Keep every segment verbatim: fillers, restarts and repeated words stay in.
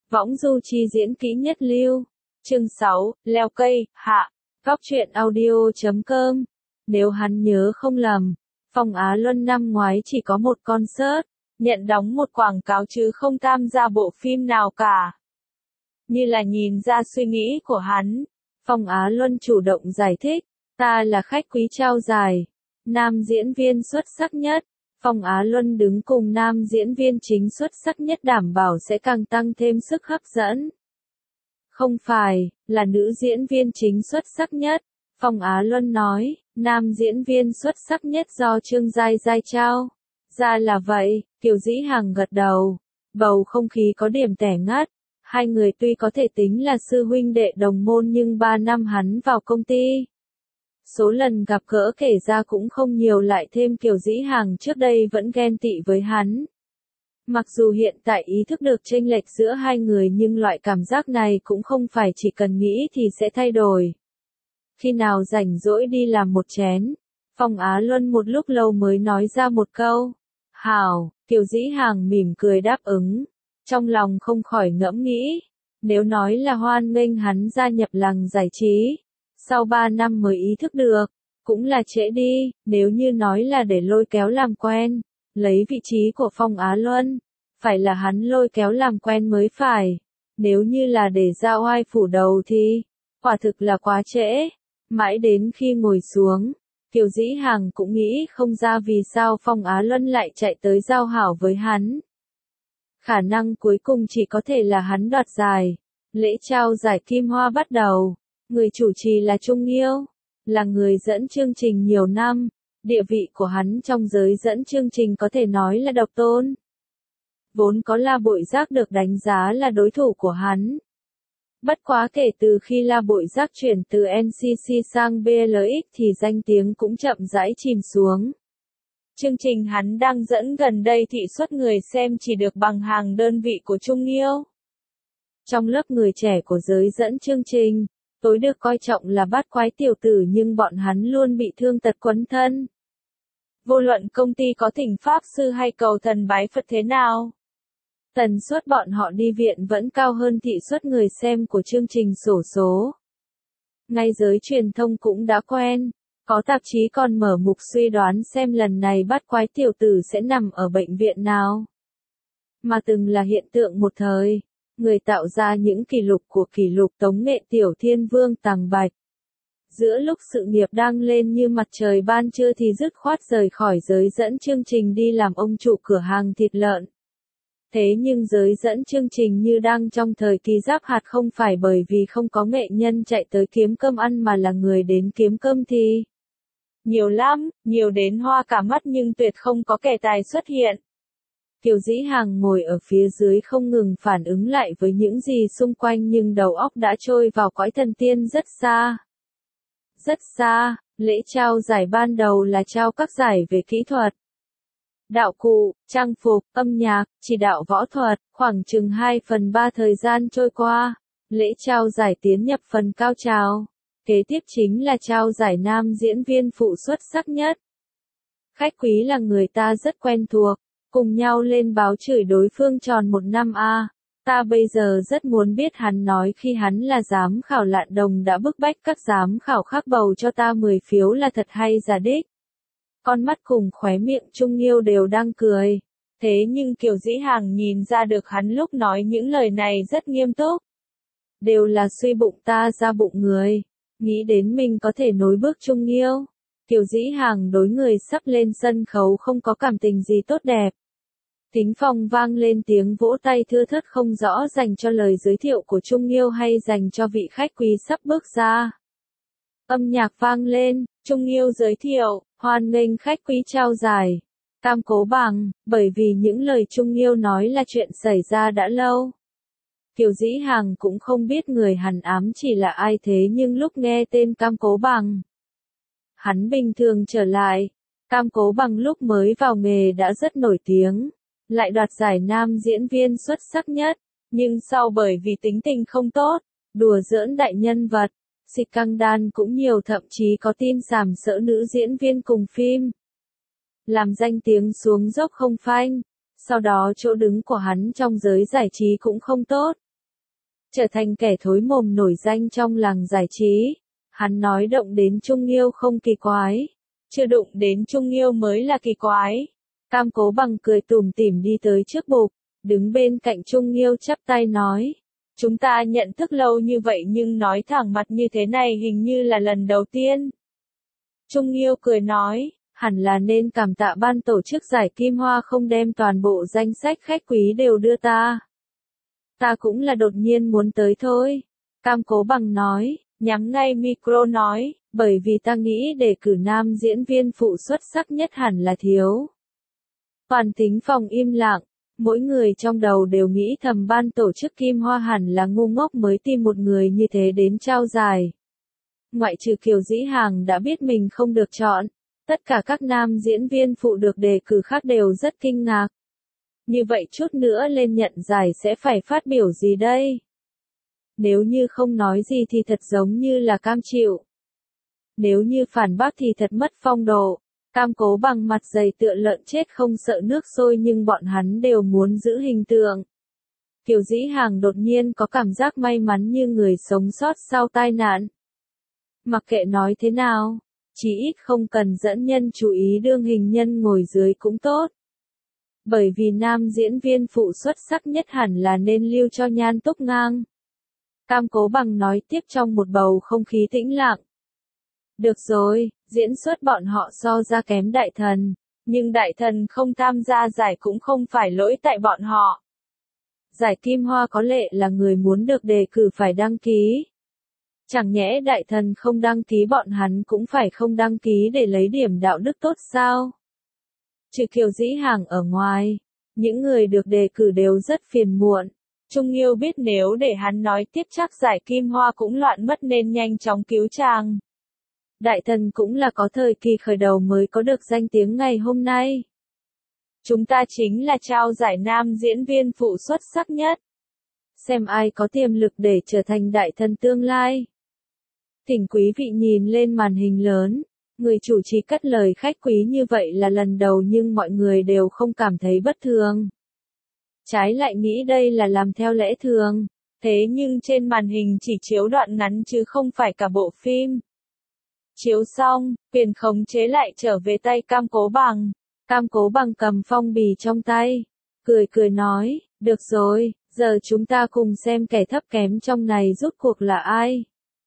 Võng du chi diễn kỹ nhất lưu. Chương sáu, leo cây, hạ. Góc truyện audio chấm com. Nếu hắn nhớ không lầm, Phong Á Luân năm ngoái chỉ có một concert, nhận đóng một quảng cáo chứ không tham gia bộ phim nào cả. Như là nhìn ra suy nghĩ của hắn, Phong Á Luân chủ động giải thích, ta là khách quý trao giải, nam diễn viên xuất sắc nhất. Phong Á Luân đứng cùng nam diễn viên chính xuất sắc nhất đảm bảo sẽ càng tăng thêm sức hấp dẫn. Không phải, là nữ diễn viên chính xuất sắc nhất. Phong Á Luân nói, nam diễn viên xuất sắc nhất do Trương Giai Giai trao. Ra là vậy, Kiều Dĩ Hằng gật đầu. Bầu không khí có điểm tẻ ngắt. Hai người tuy có thể tính là sư huynh đệ đồng môn nhưng ba năm hắn vào công ty. Số lần gặp gỡ kể ra cũng không nhiều, lại thêm Kiều Dĩ Hằng trước đây vẫn ghen tị với hắn. Mặc dù hiện tại ý thức được chênh lệch giữa hai người nhưng loại cảm giác này cũng không phải chỉ cần nghĩ thì sẽ thay đổi. Khi nào rảnh rỗi đi làm một chén, Phong Á Luân một lúc lâu mới nói ra một câu. Hảo, Kiều Dĩ Hằng mỉm cười đáp ứng. Trong lòng không khỏi ngẫm nghĩ, nếu nói là hoan nghênh hắn gia nhập làng giải trí, sau ba năm mới ý thức được, cũng là trễ đi. Nếu như nói là để lôi kéo làm quen, lấy vị trí của Phong Á Luân, phải là hắn lôi kéo làm quen mới phải. Nếu như là để ra oai phủ đầu thì, quả thực là quá trễ. Mãi đến khi ngồi xuống, Kiều Dĩ Hằng cũng nghĩ không ra vì sao Phong Á Luân lại chạy tới giao hảo với hắn. Khả năng cuối cùng chỉ có thể là hắn đoạt giải. Lễ trao giải Kim Hoa bắt đầu. Người chủ trì là Trung Nghiêu, là người dẫn chương trình nhiều năm. Địa vị của hắn trong giới dẫn chương trình có thể nói là độc tôn. Vốn có La Bội Giác được đánh giá là đối thủ của hắn. Bất quá kể từ khi La Bội Giác chuyển từ en xê xê sang bê lờ ích thì danh tiếng cũng chậm rãi chìm xuống. Chương trình hắn đang dẫn gần đây thị suất người xem chỉ được bằng hàng đơn vị của Trung Nghiêu. Trong lớp người trẻ của giới dẫn chương trình, tối được coi trọng là bát quái tiểu tử nhưng bọn hắn luôn bị thương tật quấn thân. Vô luận công ty có thỉnh pháp sư hay cầu thần bái Phật thế nào, tần suất bọn họ đi viện vẫn cao hơn thị suất người xem của chương trình xổ số. Ngay giới truyền thông cũng đã quen, có tạp chí còn mở mục suy đoán xem lần này bát quái tiểu tử sẽ nằm ở bệnh viện nào. Mà từng là hiện tượng một thời, người tạo ra những kỷ lục của kỷ lục tống nghệ tiểu thiên vương Tằng Bạch. Giữa lúc sự nghiệp đang lên như mặt trời ban trưa thì dứt khoát rời khỏi giới dẫn chương trình đi làm ông chủ cửa hàng thịt lợn. Thế nhưng giới dẫn chương trình như đang trong thời kỳ giáp hạt, không phải bởi vì không có nghệ nhân chạy tới kiếm cơm ăn mà là người đến kiếm cơm thì nhiều lắm, nhiều đến hoa cả mắt nhưng tuyệt không có kẻ tài xuất hiện. Kiều Dĩ Hằng ngồi ở phía dưới không ngừng phản ứng lại với những gì xung quanh nhưng đầu óc đã trôi vào cõi thần tiên rất xa. Rất xa, lễ trao giải ban đầu là trao các giải về kỹ thuật, đạo cụ, trang phục, âm nhạc, chỉ đạo võ thuật. Khoảng chừng hai phần ba thời gian trôi qua, lễ trao giải tiến nhập phần cao trào. Kế tiếp chính là trao giải nam diễn viên phụ xuất sắc nhất. Khách quý là người ta rất quen thuộc, cùng nhau lên báo chửi đối phương tròn một năm a. Ta bây giờ rất muốn biết hắn nói khi hắn là giám khảo Lạn Đồng đã bức bách các giám khảo khác bầu cho ta mười phiếu là thật hay giả đích. Con mắt cùng khóe miệng Trung Nghiêu đều đang cười. Thế nhưng Kiều Dĩ Hằng nhìn ra được hắn lúc nói những lời này rất nghiêm túc. Đều là suy bụng ta ra bụng người. Nghĩ đến mình có thể nối bước Trung Nghiêu. Kiều Dĩ Hằng đối người sắp lên sân khấu không có cảm tình gì tốt đẹp. Thính phòng vang lên tiếng vỗ tay thưa thớt không rõ dành cho lời giới thiệu của Trung Nghiêu hay dành cho vị khách quý sắp bước ra. Âm nhạc vang lên, Trung Nghiêu giới thiệu, hoan nghênh khách quý trao giải. Tam Cố Bằng, bởi vì những lời Trung Nghiêu nói là chuyện xảy ra đã lâu. Kiều Dĩ Hằng cũng không biết người hằn ám chỉ là ai thế nhưng lúc nghe tên Tam Cố Bằng, hắn bình thường trở lại. Tam Cố Bằng lúc mới vào nghề đã rất nổi tiếng, lại đoạt giải nam diễn viên xuất sắc nhất, nhưng sau bởi vì tính tình không tốt, đùa giỡn đại nhân vật, xịt căng đan cũng nhiều, thậm chí có tin sàm sỡ nữ diễn viên cùng phim, làm danh tiếng xuống dốc không phanh. Sau đó chỗ đứng của hắn trong giới giải trí cũng không tốt, trở thành kẻ thối mồm nổi danh trong làng giải trí. Hắn nói động đến Trung Nghiêu không kỳ quái, chưa đụng đến Trung Nghiêu mới là kỳ quái. Cam Cố Bằng cười tủm tỉm đi tới trước bục, đứng bên cạnh Trung Nghiêu chắp tay nói. Chúng ta nhận thức lâu như vậy nhưng nói thẳng mặt như thế này hình như là lần đầu tiên. Trung Nghiêu cười nói, hẳn là nên cảm tạ ban tổ chức giải Kim Hoa không đem toàn bộ danh sách khách quý đều đưa ta. Ta cũng là đột nhiên muốn tới thôi. Cam Cố Bằng nói, nhắm ngay micro nói, bởi vì ta nghĩ để cử nam diễn viên phụ xuất sắc nhất hẳn là thiếu. Toàn tính phòng im lặng, mỗi người trong đầu đều nghĩ thầm ban tổ chức Kim Hoa hẳn là ngu ngốc mới tìm một người như thế đến trao giải. Ngoại trừ Kiều Dĩ Hàng đã biết mình không được chọn, tất cả các nam diễn viên phụ được đề cử khác đều rất kinh ngạc. Như vậy chút nữa lên nhận giải sẽ phải phát biểu gì đây? Nếu như không nói gì thì thật giống như là cam chịu. Nếu như phản bác thì thật mất phong độ. Cam Cố Bằng mặt dày tựa lợn chết không sợ nước sôi nhưng bọn hắn đều muốn giữ hình tượng. Kiều Dĩ Hàng đột nhiên có cảm giác may mắn như người sống sót sau tai nạn. Mặc kệ nói thế nào, chí ít không cần dẫn nhân chú ý đương hình nhân ngồi dưới cũng tốt. Bởi vì nam diễn viên phụ xuất sắc nhất hẳn là nên lưu cho Nhan Túc Ngang. Cam Cố Bằng nói tiếp trong một bầu không khí tĩnh lặng. Được rồi, diễn xuất bọn họ so ra kém Đại Thần, nhưng Đại Thần không tham gia giải cũng không phải lỗi tại bọn họ. Giải Kim Hoa có lệ là người muốn được đề cử phải đăng ký. Chẳng nhẽ Đại Thần không đăng ký bọn hắn cũng phải không đăng ký để lấy điểm đạo đức tốt sao? Trừ Kiều Dĩ Hàng ở ngoài, những người được đề cử đều rất phiền muộn. Trung Nghiêu biết nếu để hắn nói tiếp chắc giải Kim Hoa cũng loạn mất nên nhanh chóng cứu chàng. Đại Thần cũng là có thời kỳ khởi đầu mới có được danh tiếng ngày hôm nay. Chúng ta chính là trao giải nam diễn viên phụ xuất sắc nhất. Xem ai có tiềm lực để trở thành Đại Thần tương lai. Thỉnh quý vị nhìn lên màn hình lớn. Người chủ trì cất lời khách quý như vậy là lần đầu nhưng mọi người đều không cảm thấy bất thường. Trái lại nghĩ đây là làm theo lẽ thường. Thế nhưng trên màn hình chỉ chiếu đoạn ngắn chứ không phải cả bộ phim. Chiếu xong, quyền khống chế lại trở về tay Cam Cố Bằng. Cam Cố Bằng cầm phong bì trong tay. Cười cười nói, được rồi, giờ chúng ta cùng xem kẻ thấp kém trong này rốt cuộc là ai.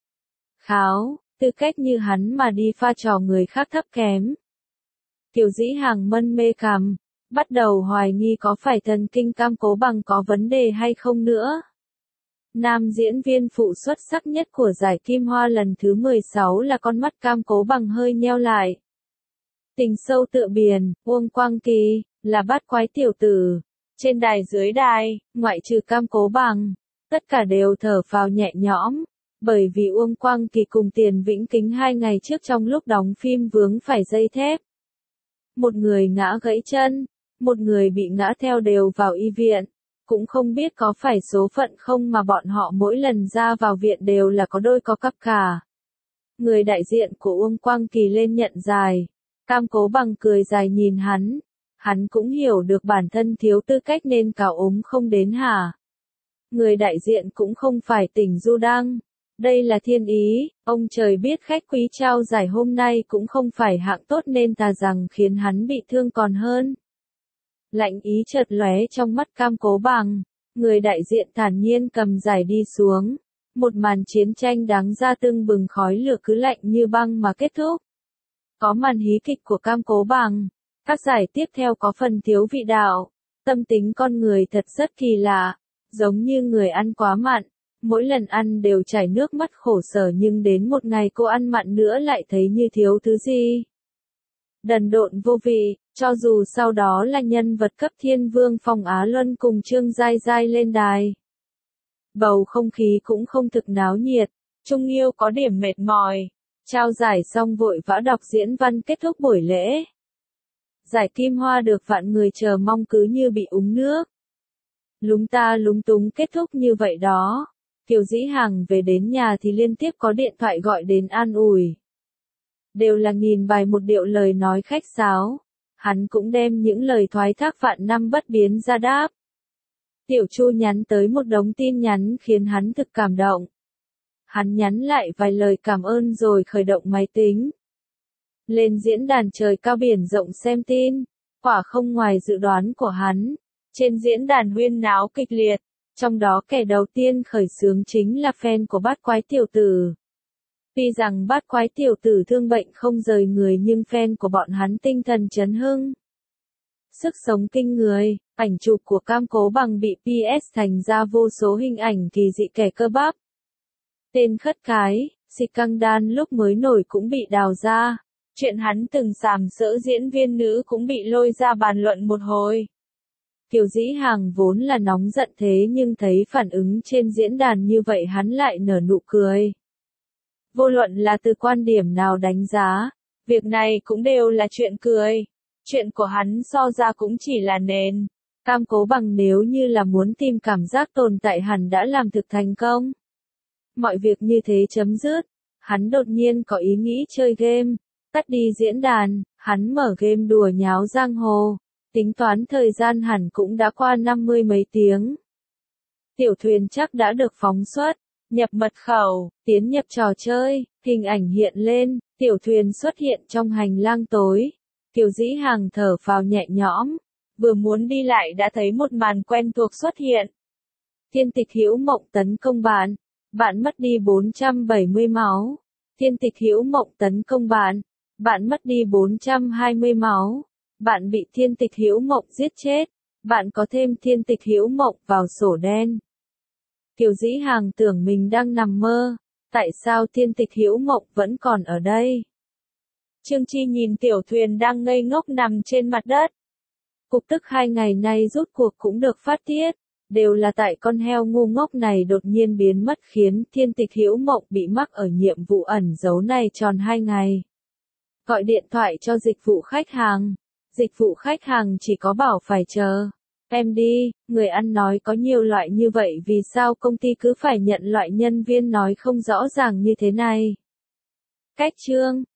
Kháo, tư cách như hắn mà đi pha trò người khác thấp kém. Kiều Dĩ Hàng mân mê cằm, bắt đầu hoài nghi có phải thần kinh Cam Cố Bằng có vấn đề hay không nữa. Nam diễn viên phụ xuất sắc nhất của giải Kim Hoa lần thứ mười sáu là con mắt Cam Cố Bằng hơi nheo lại. Tình sâu tựa biển, Uông Quang Kỳ, là bát quái tiểu tử. Trên đài dưới đài, ngoại trừ Cam Cố Bằng, tất cả đều thở phào nhẹ nhõm. Bởi vì Uông Quang Kỳ cùng Tiền Vĩnh Kính hai ngày trước trong lúc đóng phim vướng phải dây thép. Một người ngã gãy chân, một người bị ngã theo đều vào y viện. Cũng không biết có phải số phận không mà bọn họ mỗi lần ra vào viện đều là có đôi có cặp cả. Người đại diện của Uông Quang Kỳ lên nhận giải. Cam Cố Bằng cười dài nhìn hắn. Hắn cũng hiểu được bản thân thiếu tư cách nên cào ốm không đến hả. Người đại diện cũng không phải tỉnh Du Đăng. Đây là thiên ý, ông trời biết khách quý trao giải hôm nay cũng không phải hạng tốt nên thà rằng khiến hắn bị thương còn hơn. Lạnh ý chợt lóe trong mắt Cam Cố Bằng, người đại diện thản nhiên cầm giải đi xuống. Một màn chiến tranh đáng ra tưng bừng khói lửa cứ lạnh như băng mà kết thúc. Có màn hí kịch của Cam Cố Bằng, các giải tiếp theo có phần thiếu vị đạo. Tâm tính con người thật rất kỳ lạ, giống như người ăn quá mặn. Mỗi lần ăn đều chảy nước mắt khổ sở nhưng đến một ngày cô ăn mặn nữa lại thấy như thiếu thứ gì. Đần độn vô vị, cho dù sau đó là nhân vật cấp thiên vương Phong Á Luân cùng Trương Giai Giai lên đài. Bầu không khí cũng không thực náo nhiệt, Trung Nghiêu có điểm mệt mỏi. Trao giải xong vội vã đọc diễn văn kết thúc buổi lễ. Giải Kim Hoa được vạn người chờ mong cứ như bị uống nước. Lúng ta lúng túng kết thúc như vậy đó. Kiều Dĩ Hàng về đến nhà thì liên tiếp có điện thoại gọi đến an ủi. Đều là nghìn bài một điệu lời nói khách sáo. Hắn cũng đem những lời thoái thác vạn năm bất biến ra đáp. Tiểu Chu nhắn tới một đống tin nhắn khiến hắn thực cảm động. Hắn nhắn lại vài lời cảm ơn rồi khởi động máy tính. Lên diễn đàn trời cao biển rộng xem tin, quả không ngoài dự đoán của hắn. Trên diễn đàn huyên náo kịch liệt, trong đó kẻ đầu tiên khởi xướng chính là fan của bát quái tiểu tử. Tuy rằng bát quái tiểu tử thương bệnh không rời người nhưng fan của bọn hắn tinh thần chấn hưng. Sức sống kinh người, ảnh chụp của Cam Cố Bằng bị pê ét thành ra vô số hình ảnh kỳ dị kẻ cơ bắp. Tên khất cái, Sikangdan lúc mới nổi cũng bị đào ra. Chuyện hắn từng sàm sỡ diễn viên nữ cũng bị lôi ra bàn luận một hồi. Kiều Dĩ Hàng vốn là nóng giận thế nhưng thấy phản ứng trên diễn đàn như vậy hắn lại nở nụ cười. Vô luận là từ quan điểm nào đánh giá, việc này cũng đều là chuyện cười. Chuyện của hắn so ra cũng chỉ là nền. Cam Cố Bằng nếu như là muốn tìm cảm giác tồn tại hẳn đã làm thực thành công. Mọi việc như thế chấm dứt, hắn đột nhiên có ý nghĩ chơi game, tắt đi diễn đàn, hắn mở game đùa nháo giang hồ, tính toán thời gian hẳn cũng đã qua năm mươi mấy tiếng. Tiểu thuyền chắc đã được phóng xuất, nhập mật khẩu, tiến nhập trò chơi, hình ảnh hiện lên, tiểu thuyền xuất hiện trong hành lang tối. Kiều Dĩ Hàng thở phào nhẹ nhõm, vừa muốn đi lại đã thấy một màn quen thuộc xuất hiện. Thiên Tịch Hữu Mộng tấn công bạn, bạn mất đi bốn trăm bảy mươi máu. Thiên Tịch Hữu Mộng tấn công bạn, bạn mất đi bốn trăm hai mươi máu. Bạn bị Thiên Tịch Hữu Mộng giết chết, bạn có thêm Thiên Tịch Hữu Mộng vào sổ đen. Kiều Dĩ Hàng tưởng mình đang nằm mơ, tại sao Thiên Tịch Hữu Mộng vẫn còn ở đây? Trương Chi nhìn tiểu thuyền đang ngây ngốc nằm trên mặt đất. Cục tức hai ngày nay rút cuộc cũng được phát tiết, đều là tại con heo ngu ngốc này đột nhiên biến mất khiến Thiên Tịch Hữu Mộng bị mắc ở nhiệm vụ ẩn giấu này tròn hai ngày. Gọi điện thoại cho dịch vụ khách hàng. Dịch vụ khách hàng chỉ có bảo phải chờ. Em đi, người ăn nói có nhiều loại như vậy vì sao công ty cứ phải nhận loại nhân viên nói không rõ ràng như thế này? Cách chương